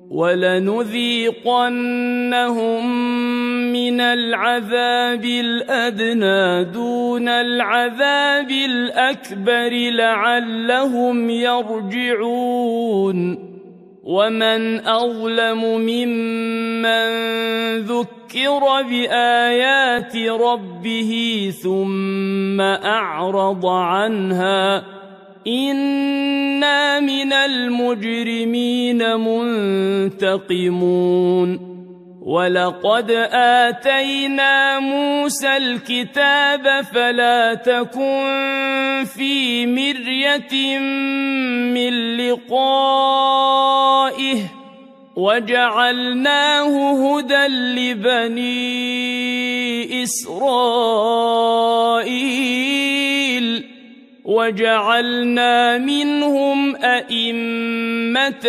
ولنذيقنهم من العذاب الأدنى دون العذاب الأكبر لعلهم يرجعون ومن أظلم ممن ذكر بآيات ربه ثم أعرض عنها إنا من المجرمين منتقمون ولقد آتينا موسى الكتاب فلا تكن في مرية من لقائه وجعلناه هدى لبني إسرائيل وجعلنا منهم أئمة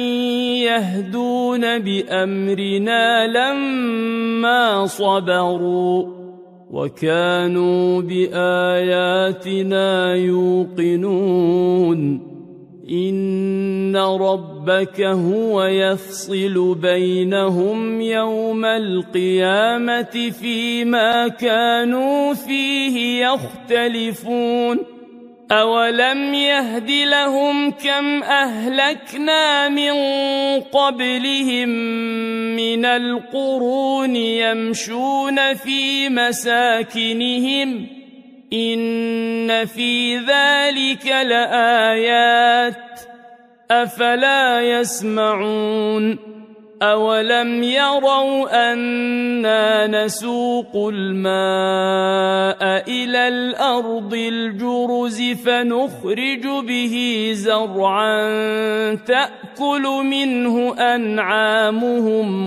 يهدون بأمرنا لما صبروا وكانوا بآياتنا يوقنون إن ربك هو يفصل بينهم يوم القيامة فيما كانوا فيه يختلفون أولم يهد لهم كم أهلكنا من قبلهم من القرون يمشون في مساكنهم إن في ذلك لآيات أفلا يسمعون أولم يروا أنا نسوق الماء إلى الأرض الجرز فنخرج به زرعا تأكل منه أنعامهم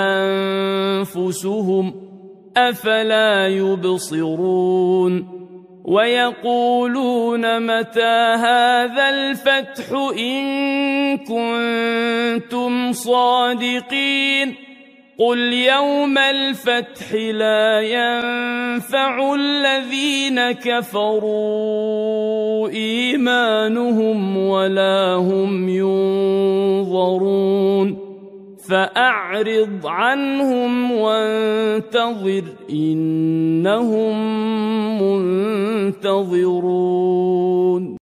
وأنفسهم أفلا يبصرون ويقولون متى هذا الفتح إن كنتم صادقين قل يوم الفتح لا ينفع الذين كفروا إيمانهم ولا هم ينظرون فأعرض عنهم وانتظر إنهم منتظرون